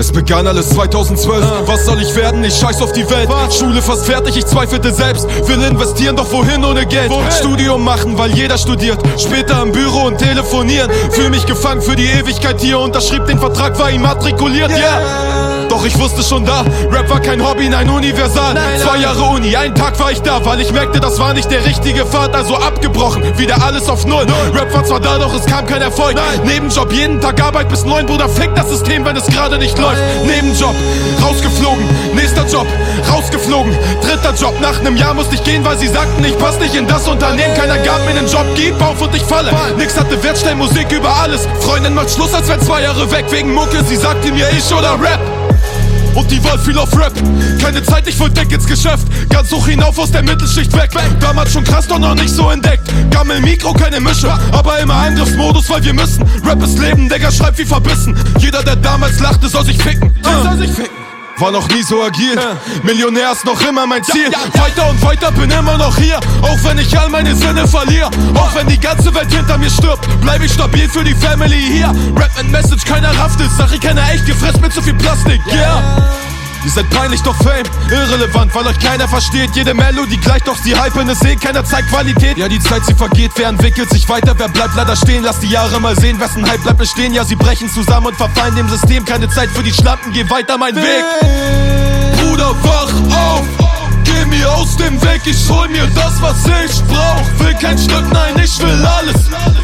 Es begann alles 2012, was soll ich werden? Ich scheiß auf die Welt. Schule fast fertig, ich zweifelte selbst. Will investieren, doch wohin ohne Geld? Studium machen, weil jeder studiert. Später im Büro und telefonieren. Fühl mich gefangen für die Ewigkeit hier. Unterschrieb den Vertrag, war immatrikuliert, yeah. Doch ich wusste schon da, Rap war kein Hobby, nein universal. 2 Jahre Uni, einen Tag war ich da, weil ich merkte, das war nicht der richtige Pfad. Also abgebrochen, wieder alles auf Null. Rap war zwar da, doch es kam kein Erfolg. Nebenjob, jeden Tag Arbeit bis 9, Bruder, fick das System, wenn es gerade nicht läuft. Nebenjob, rausgeflogen, nächster Job, rausgeflogen, dritter Job. Nach einem Jahr musste ich gehen, weil sie sagten, ich pass nicht in das Unternehmen. Keiner gab mir einen Job, gib auf und ich falle. Nix hatte Wert, stell Musik über alles. Freundin macht Schluss, als wär 2 Jahre weg wegen Mucke. Sie sagte mir, ich oder Rap. Und die Wahl fiel auf Rap. Keine Zeit, ich wollte dick ins Geschäft. Ganz hoch hinauf aus der Mittelschicht weg. Damals schon krass, doch noch nicht so entdeckt. Gammel, Mikro, keine Mische, aber immer Angriffsmodus, weil wir müssen. Rap ist Leben, Digga, schreibt wie verbissen. Jeder, der damals lachte, soll sich ficken. War noch nie so agil. Millionär ist noch immer mein Ziel. Weiter und weiter, bin immer noch hier. Auch wenn ich all meine Sinne verliere. Auch wenn die ganze Welt hinter mir stirbt, bleib ich stabil für die Family hier. Rap and Message, keiner rafft es. Sag ich, keiner echt gefressen mit zu viel Plastik, yeah. Ihr seid peinlich, doch Fame irrelevant, weil euch keiner versteht. Jede Melodie gleich, doch sie hypen es eh. Keiner zeigt Qualität. Ja, die Zeit, sie vergeht, wer entwickelt sich weiter, wer bleibt leider stehen. Lass die Jahre mal sehen, wessen Hype bleibt bestehen. Ja, sie brechen zusammen und verfallen dem System. Keine Zeit für die Schlampen, geh weiter mein Weg. Bruder, wach auf, geh mir aus dem Weg. Ich hol mir das, was ich brauch. Will kein Stück, nein, ich will alles.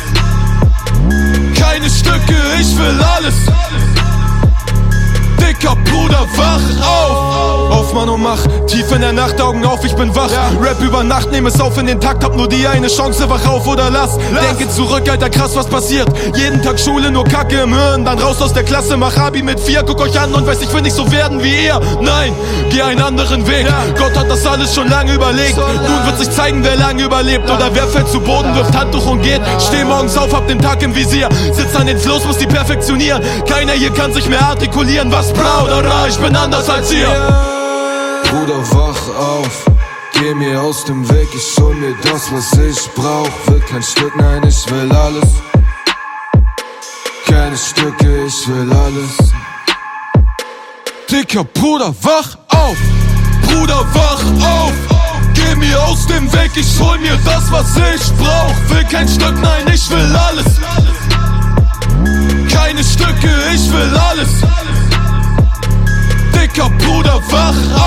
Keine Stücke, ich will alles. Dicker Bruder, wach auf! Auf Mann und mach, tief in der Nacht, Augen auf, ich bin wach. Rap über Nacht, nehm es auf in den Takt. Hab nur die eine Chance, wach auf oder lass. Denke zurück, Alter, krass, was passiert. Jeden Tag Schule, nur Kacke im Hirn. Dann raus aus der Klasse, mach Abi mit 4. Guck euch an und weiß, ich will nicht so werden wie ihr. Nein, geh einen anderen Weg. Gott hat das alles schon lange überlegt. Nun wird sich zeigen, wer lange überlebt. Oder wer fällt zu Boden, wirft Handtuch und geht. Steh morgens auf, hab den Tag im Visier. Sitz an den Flows, muss die perfektionieren. Keiner hier kann sich mehr artikulieren. Was proud, oder ich bin anders als ihr. Bruder, wach auf, geh mir aus dem Weg, ich hol mir das, was ich brauch. Will kein Stück, nein, ich will alles. Keine Stücke, ich will alles. Dicker Bruder, wach auf! Bruder, wach auf! Geh mir aus dem Weg, ich hol mir das, was ich brauch. Will kein Stück, nein, ich will alles. Keine Stücke, ich will alles. Dicker Bruder, wach